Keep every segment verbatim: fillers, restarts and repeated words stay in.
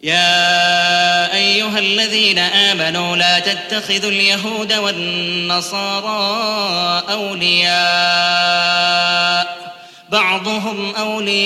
يا أيها الذين آمنوا لا تتخذوا اليهود والنصارى أولياء بعضهم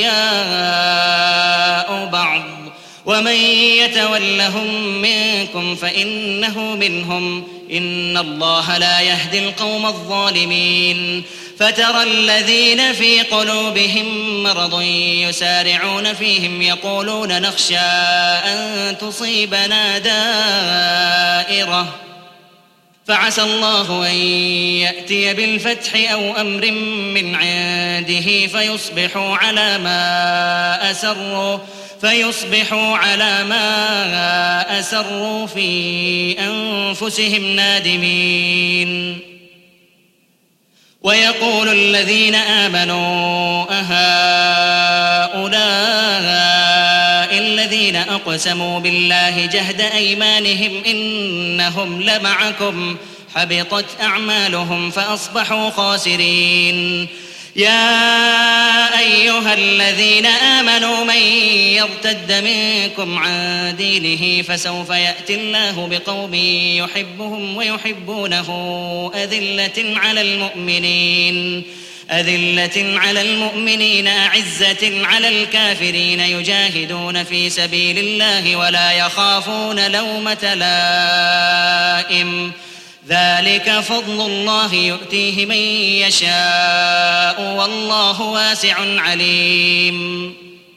أولياء بعض ومن يتولهم منكم فإنه منهم إن الله لا يهدي القوم الظالمين فترى الذين في قلوبهم مرض يسارعون فيهم يقولون نخشى أن تصيبنا دائرة فعسى الله أن يأتي بالفتح أو أمر من عنده فيصبحوا على ما أسروا فيصبحوا على ما أسروا في أنفسهم نادمين ويقول الذين آمنوا أهؤلاء الذين أقسموا بالله جهد أيمانهم إنهم لمعكم حبطت أعمالهم فأصبحوا خاسرين يا أيها الذين آمنوا من يرتد منكم عن دينه فسوف يأتي الله بقوم يحبهم ويحبونه أذلة على المؤمنين أذلة على المؤمنين أعزة على الكافرين يجاهدون في سبيل الله ولا يخافون لومة لائم ذلك فضل الله يؤتيه من يشاء والله واسع عليم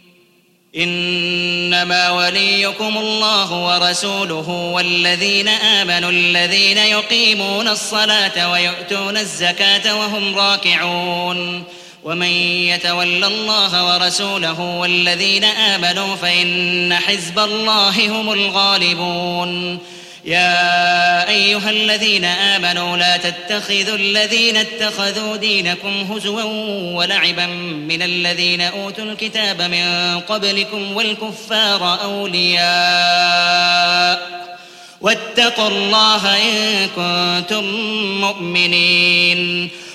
إنما وليكم الله ورسوله والذين آمنوا الذين يقيمون الصلاة ويؤتون الزكاة وهم راكعون ومن يتول الله ورسوله والذين آمنوا فإن حزب الله هم الغالبون يا أيها الذين آمنوا لا تتخذوا الذين اتخذوا دينكم هزوا ولعبا من الذين أوتوا الكتاب من قبلكم والكفار أولياء واتقوا الله إن كنتم مؤمنين